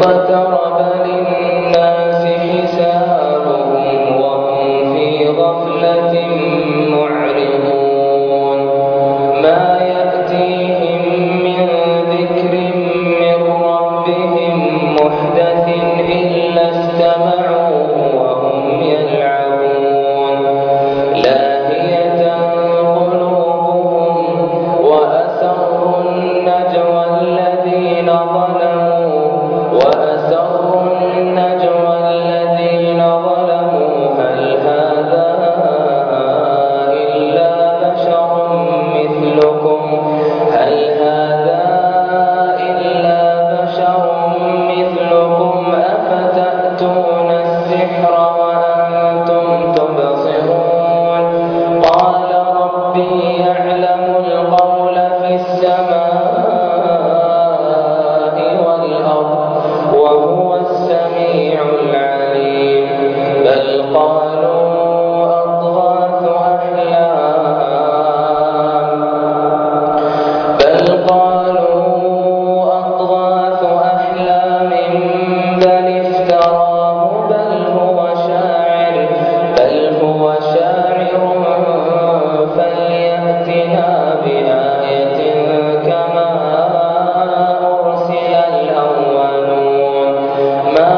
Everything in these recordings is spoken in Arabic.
اقترب للناس حسابهم وهم في غفلة معرضون ما يأتيهم من ذكر من ربهم محدث إلا استمعوه وهم يلعبون لاهية قلوبهم وأسروا النجوى الذين ظلموا هل هذا إلا بشر مثلكم أفتأتون السحر وأنتم تبصرون قال ربي يعلم القول في السماء والأرض وهو السميع العليم بل قالوا أضغاث أحلام بل افتراه بل هو شاعر فليأتنا بآية كما أرسل الأولون ما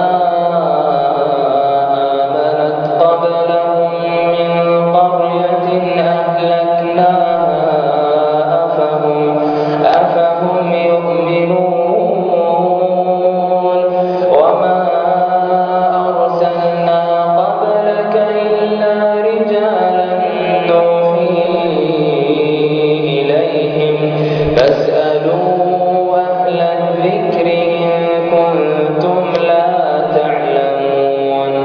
آمنت قبلهم من قرية أهلكناها أفهم يؤمنون وما أرسلنا قبلك إلا رجالا نوحي إليهم فاسألوا أهل الذكر إن كنتم لا تعلمون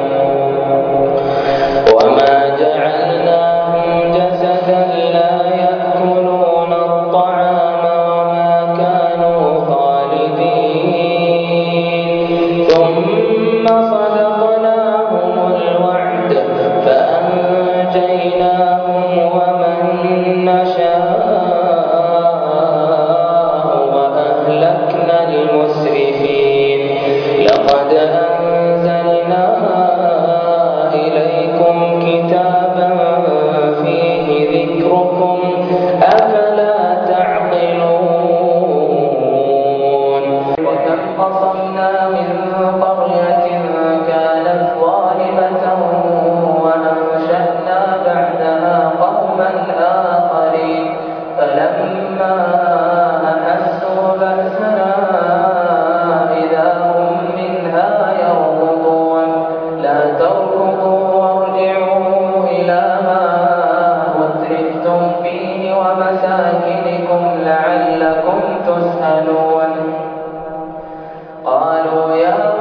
وما جعلناهم جسدا لا يأكلون الطعام وما كانوا خالدين ثم صدقناهم الوعد فأنجيناهم ومن نشاء وأهلكنا المسرفين لقد أنزلنا إليكم كتابا فيه ذكركم أفلا تعقلون وكم قصمنا من قرية كانت ظالمة وأنشأنا بعدها قوما آخرين فلما أحسوا بأسنا إذا هم منها يركضون لا تركضوا وارجعوا إلى ما أترفتم فيه ومساكنكم لعلكم تسألون قالوا يا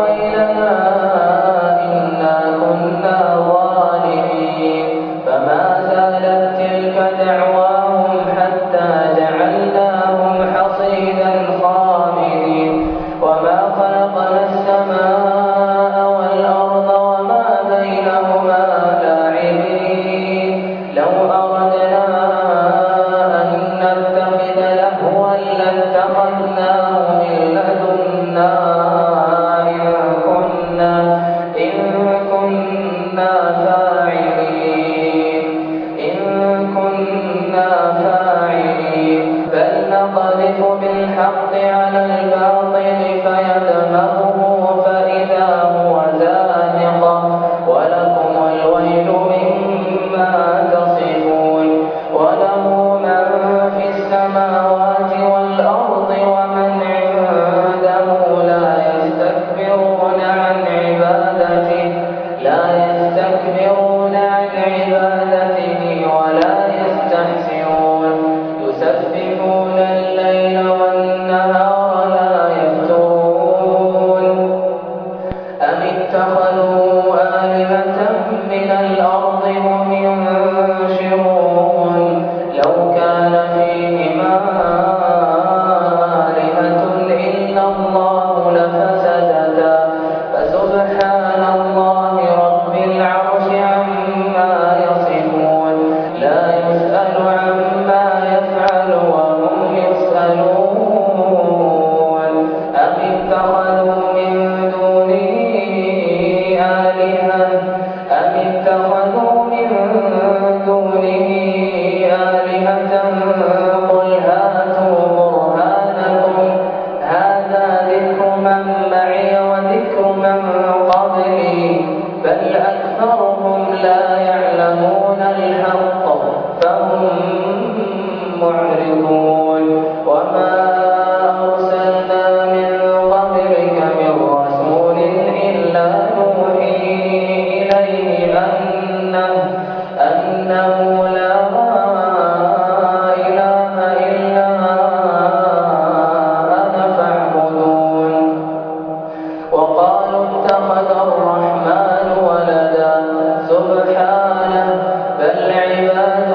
من معي وذكر من قبلي بل أكثرهم لا يعلمون الحق فهم معرضون وما أرسلنا من قبلك من رسول إلا نوحي إليه أنه لا إله إلا أنا فاعبدون وقالوا اتخذ الرحمن ولدا سبحانه بل عباد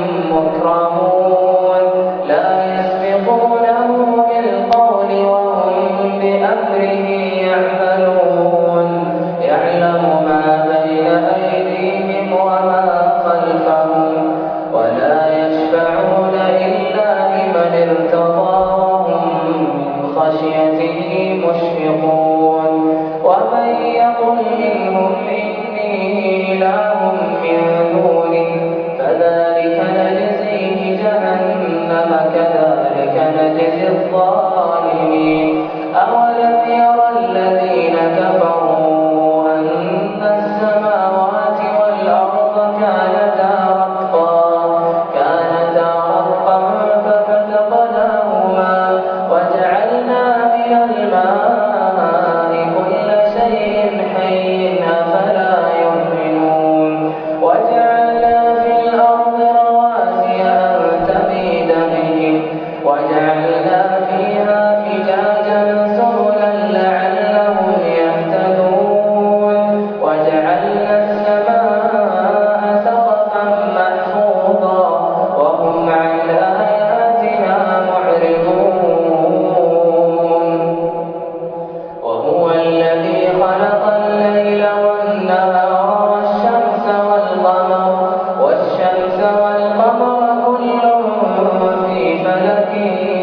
مكرمون لا يسبقونه بالقول وهم بأمره يعملون يعلم ما بين أيديهم وما خلفهم ولا يشفعون إلا لمن ارتضى وهم من خشيته مشفقون ومن يقل منهم إني إله من دونه فذلك نجزيه جهنم كذلك نجزي الظالمين أولم ير الذين كفروا أن السماوات والأرض كانتا رتقا ففتقناهما وجعلنا من الماء كل شيء حي أفلا يؤمنون وجعلنا في الأرض رواسي أن تميد بهم وجعلنا فيها فجاجا سبلا لعلهم يهتدون وجعلنا السماء سقفا محفوظا وهم عن آياتها معرضون وهو الذي خلق الليل والنهار والشمس والقمر كل في فلك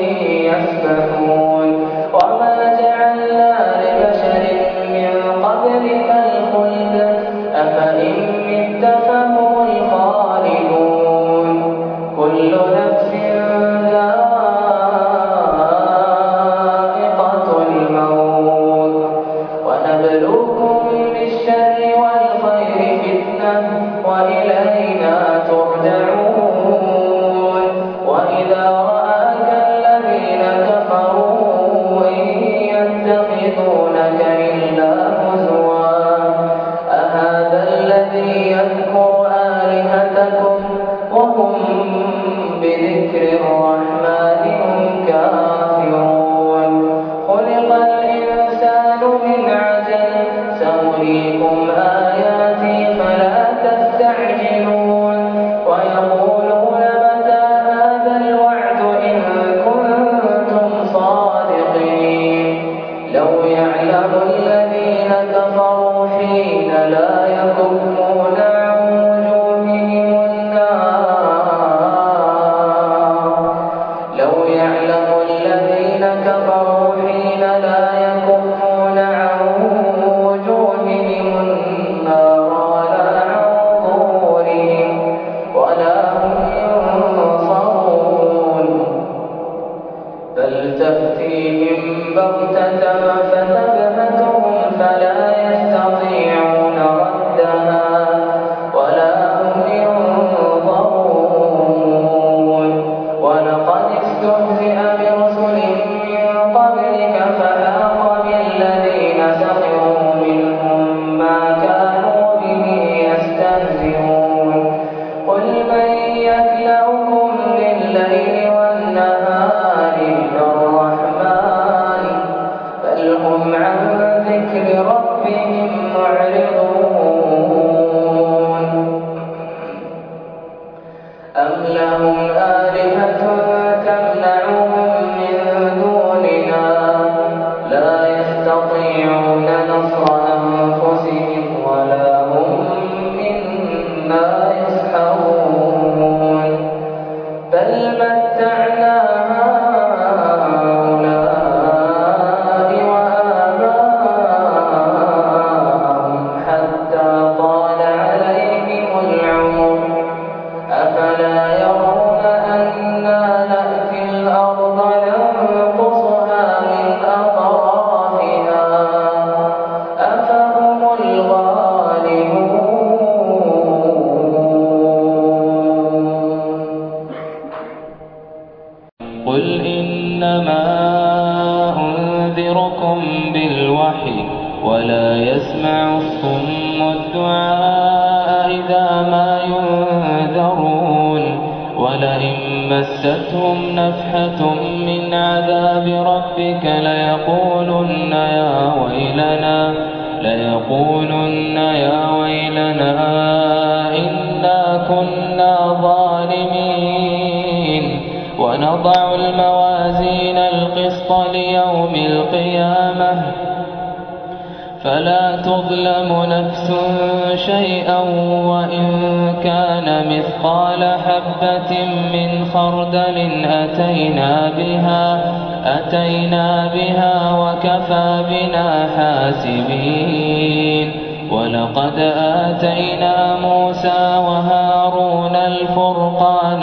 يسبحون وما جعلنا لبشر من قبلك الخلد أفإن مت فهم الخالدون كل نفس ذائقة الموت ونبلوكم بالشر والخير فتنة وإلينا ترجعون وإذا رآك الذين كفروا إن يتخذونك إلا هزوا أهذا الذي يذكر آلهتكم وهم بذكر الرحمن هم كافرون خلق الإنسان من عجل سأريكم آياتي فلا تستعجلون ويقولون متى هذا الوعد إن كنتم صادقين لو يعلم الذين كفروا حين لا يكفون عن وجوههم النار لو يعلم الذين كفروا حين لا يكفون عن وجوههم النار ولا عن ظهورهم ولا هم ينصرون بل تأتيهم بغتة فتبهتهم فلا يستطيعون ردها ولا هم ينظرون ولقد استهزئ برسل من قبلك فحاق بالذين سخروا منهم ما كانوا به يستهزئون قل من يكلؤكم بالليل والنهار إلا الرحمن بل هم عن ذكر ربهم معرضون أم لهم آلهة تمنعهم من دوننا لا يستطيعون نصر أنفسهم ولا هم منا يسحرون بل متعنا هؤلاء وآباءهم حتى بالوحي ولا يسمع الصم الدعاء إذا ما ينذرون ولئن مستهم نفحة من عذاب ربك ليقولن يا ويلنا إنا كنا ظالمين ونضع الموازين القسط ليوم القيامة فلا تظلم نفس شيئا وإن كان مثقال حبة من خردل أتينا بها وكفى بنا حاسبين ولقد آتينا موسى وهارون الفرقان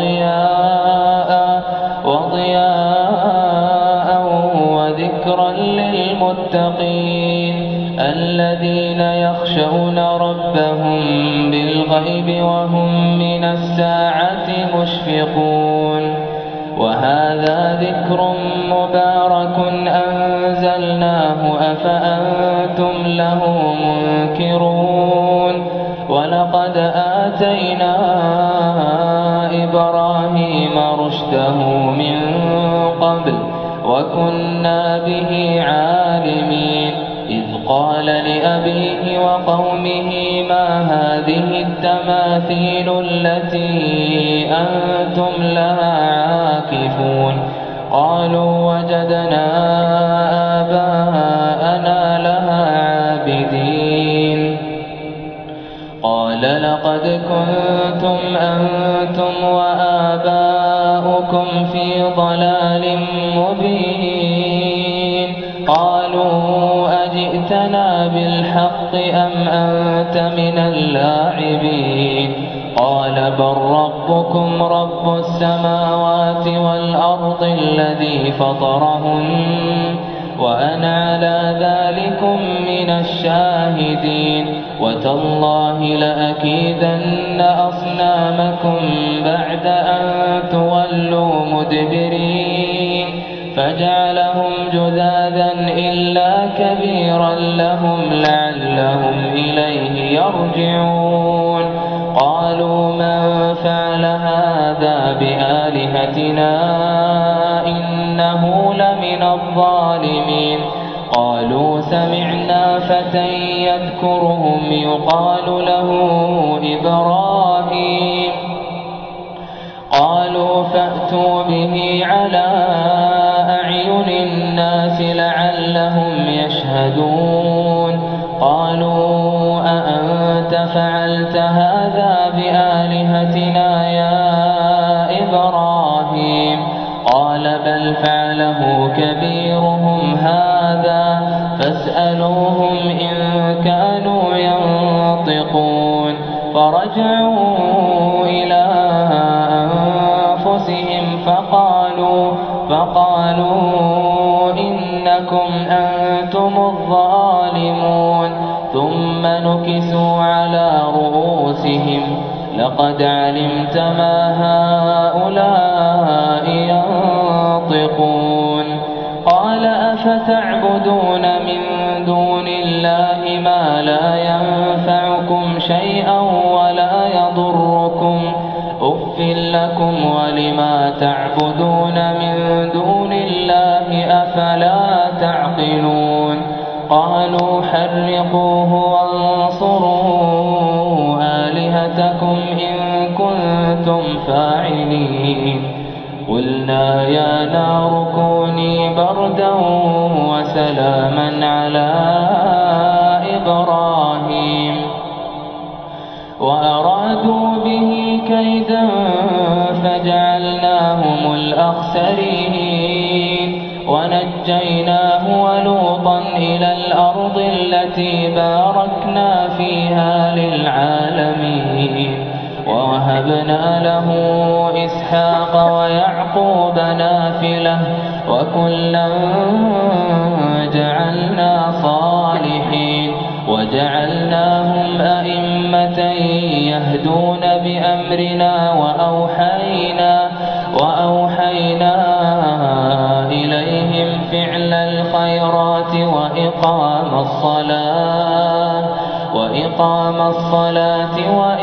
وضياء وذكرا للمتقين الذين يخشون ربهم بالغيب وهم من الساعة مشفقون وهذا ذكر مبارك أنزلناه أفأنتم له منكرون ولقد آتينا إبراهيم رشده من قبل وكنا به عالمين إذ قال لأبيه وقومه ما هذه التماثيل التي أنتم لها عاكفون قالوا وجدنا آباءنا لها عابدين قال لقد كنتم أنتم وآباؤكم في ضلال مبين قالوا أجئتنا بالحق أم أنت من اللاعبين قال بل ربكم رب السماوات والأرض الذي فطرهن وأنا على ذلكم من الشاهدين وتالله لأكيدن أصنامكم بعد أن تولوا مدبرين فجعلهم جذاذا إلا كبيرا لهم لعلهم إليه يرجعون قالوا من فعل هذا بآلهتنا إنه لمن الظالمين قالوا سمعنا فتى يذكرهم يقال له إبراهيم قالوا فأتوا به على أعين الناس لعلهم يشهدون قالوا أأنت فعلت هذا بآلهتنا يا إبراهيم قال بل فعله كبيرهم هذا فاسألوهم إن كانوا ينطقون فرجعوا إلى أنفسهم فقالوا إنكم أنتم الظالمون ثم نكسوا على رؤوسهم لقد علمت ما هؤلاء ينطقون قال أفتعبدون من دون الله ما لا ينفعكم شيئا ولا يضركم أف لكم ولما تعبدون من دون الله أفلا تعقلون قالوا حرقوه وانصروا آلهتكم إن كنتم فاعلين قلنا يا نار كوني بردا وسلاما على إبراهيم وأرادوا به كيدا فجعلناهم الأخسرين ونجيناه ولوطا إلى الأرض التي باركنا فيها للعالمين ووهبنا له إسحاق ويعقوب نافلة وكلا جعلنا صالحين وجعلناهم أئمة يهدون بأمرنا وأوحينا إليهم في فعل الخيرات وإقام الصلاة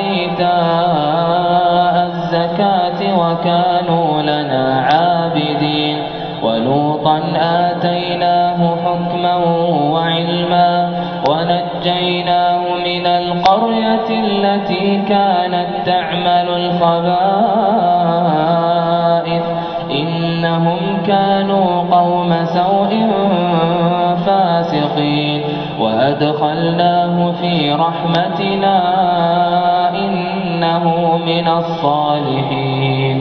وإيتاء الزكاة وكانوا لنا عابدين. ولوطا آتيناه حكما وعلما ونجيناه من القرية التي كانت تعمل الخبائث إنهم كانوا قوم سوء فاسقين. وأدخلناه في رحمتنا إنه من الصالحين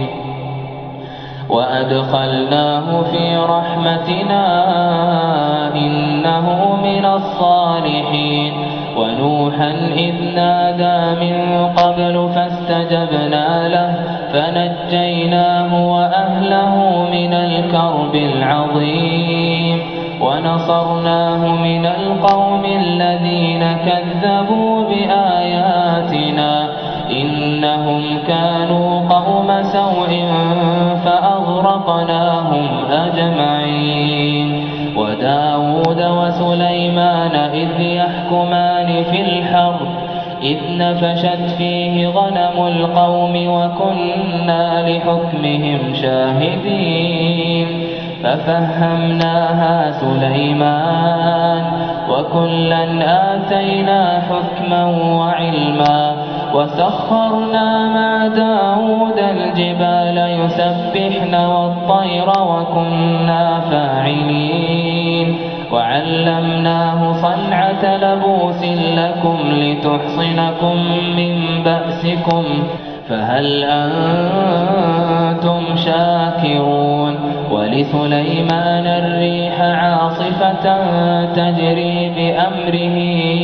ونوحا إذ نادى من قبل فاستجبنا له فنجيناه وأهله من الكرب العظيم ونصرناه من القوم الذين كذبوا بآياتنا إنهم كانوا قوم سوء فأغرقناهم أجمعين. وداود وسليمان إذ يحكمان في الحرث إذ نفشت فيه غنم القوم وكنا لحكمهم شاهدين ففهمناها سليمان وكلا آتينا حكما وعلما وسخرنا مع داود الجبال يسبحن والطير وكنا فاعلين. وعلمناه صنعة لبوس لكم لتحصنكم من بأسكم فهل أنتم شاكرون. ولسليمان الريح عاصفة تجري بأمره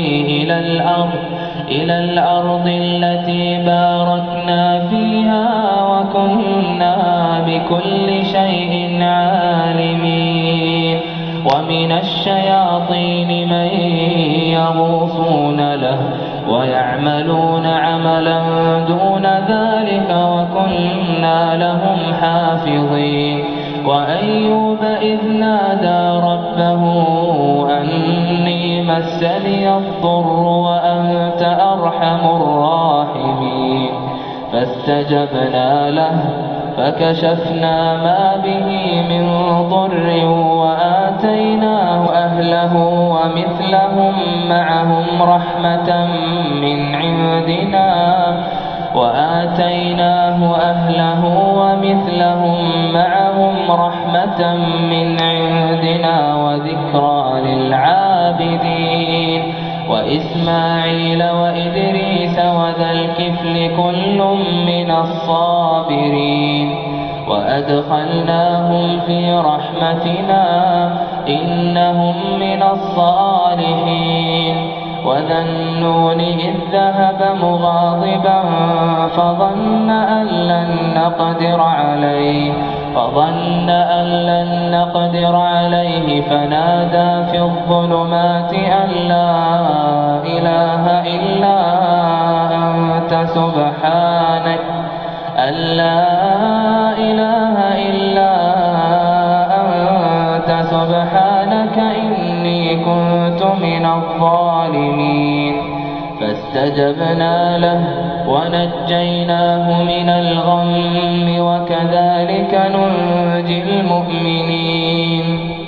إلى الأرض التي باركنا فيها وكنا بكل شيء عالمين. ومن الشياطين من يغوصون له ويعملون عملا دون ذلك وكنا لهم حافظين. وأيوب إذ نادى ربه أني مسني الضر وأنت أرحم الراحمين فاستجبنا له فكشفنا ما به من ضر وآتيناه أهله ومثلهم معهم رحمة من عندنا وذكرى للعابدين. وإسماعيل وإدريس وذا الكفل كل من الصابرين وأدخلناهم في رحمتنا إنهم من الصالحين. وذا النون إذ ذهب مغاضبا فظن أن لن نقدر عليه فنادى في الظلمات أن لا إله إلا أنت سبحانك إني كنت من الظالمين. فاستجبنا له ونجيناه من الغم وكذلك ننجي المؤمنين.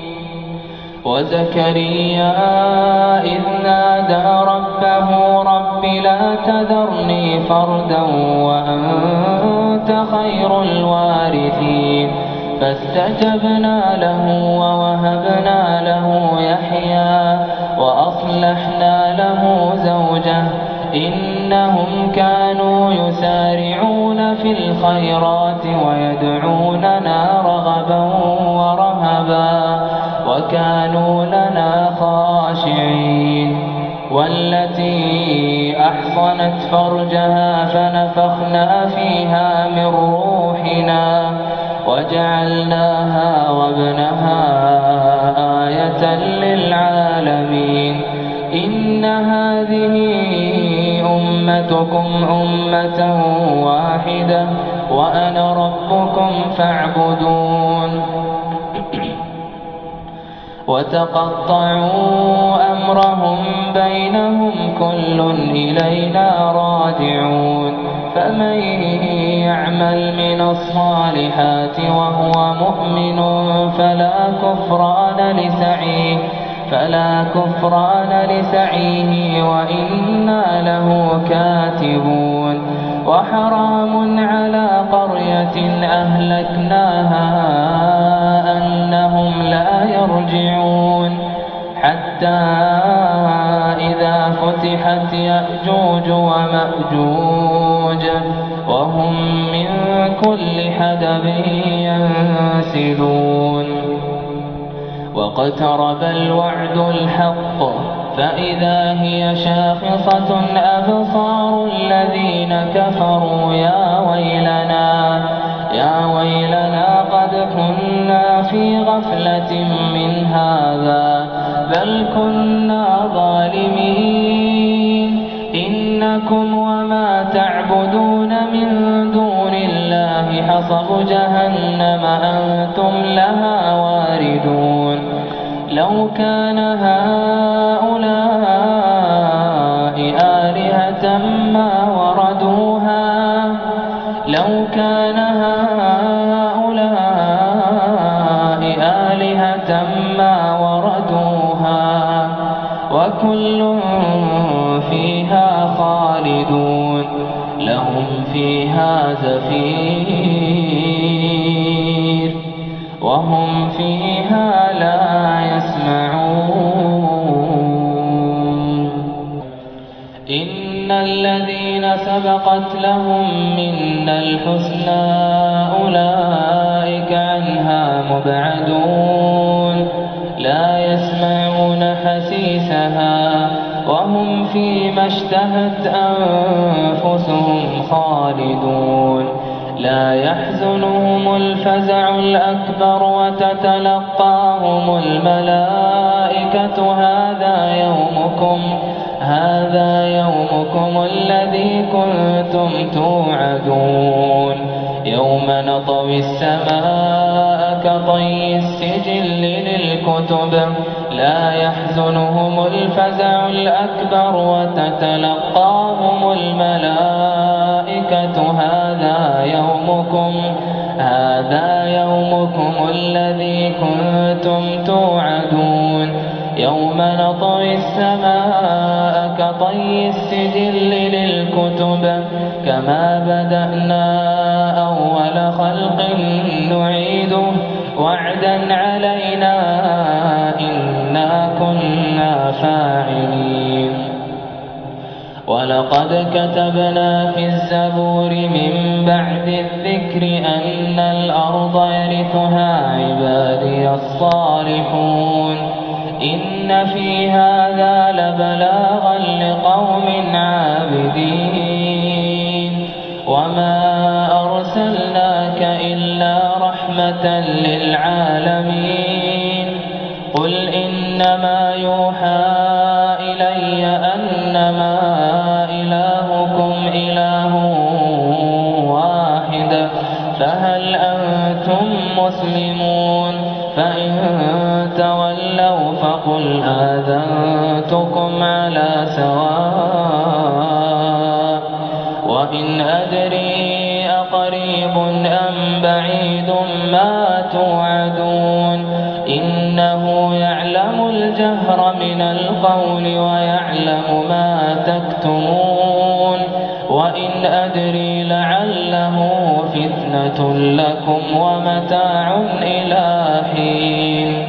وزكريا إذ نادى ربه رب لا تذرني فردا وأنت خير الوارثين فاستجبنا له ووهبنا له يحيى وأصلحنا له زوجه إنهم كانوا يسارعون في الخيرات ويدعوننا رغبا ورهبا وكانوا لنا خاشعين. والتي أحصنت فرجها فنفخنا فيها من روحنا وجعلناها وابنها آية للعالمين. إن هذه أمتكم أمة واحدة وأنا ربكم فاعبدون. وتقطعوا أمرهم بينهم كل إلينا راجعون فمن يعمل من الصالحات وهو مؤمن فلا كفران لسعيه وإنا له كاتبون وحرام على قرية أهلكناها أنهم لا يرجعون حتى إذا فتحت يأجوج ومأجوج وهم من كل حدب ينسلون واقترب الوعد الحق فإذا هي شاخصة أبصار الذين كفروا يا ويلنا قد كنا في غفلة من هذا بل كنا ظالمين إنكم وما تعبدون من دون الله حصب جهنم أنتم لها واردون لو كان هؤلاء آلهة ما وردوها وكل فيها خالدون لهم فيها زفير وهم فيها لا يسمعون إن الذين سبقت لهم منا الحسنى أولئك عنها مبعدون لا يسمعون حسيسها وهم فيما اشتهت أنفسهم خالدون لا يحزنهم الفزع الأكبر وتتلقاهم الملائكة هذا يومكم الذي كنتم توعدون يوم نطوي السماء كطي السجل للكتب لا يحزنهم الفزع الأكبر وتتلقاهم الملائكة هذا يومكم الذي كنتم توعدون يوم نطوي السماء كطي السجل للكتب كما بدأنا أول خلق نعيده وعدا علينا إنا كنا فاعلين ولقد كتبنا في الزبور من بعد الذكر أن الأرض يرثها عبادي الصالحون إن في هذا لبلاغا لقوم عابدين وما أرسلناك إلا رحمة للعالمين قل إنما يوحى إلي أنما إلهكم إله واحد فهل أنتم مسلمون فإن تولوا فقل آذنتكم على سواء وإن أدري أقريب أم بعيد ما توعدون إنه يعلم الجهر من القول ويعلم ما تكتمون وإن أدري لعله فتنة لكم ومتاع إلى حين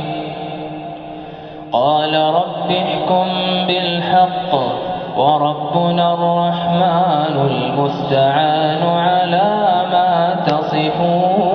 قال رب احكم بالحق وربنا الرحمن المستعان على ما تصفون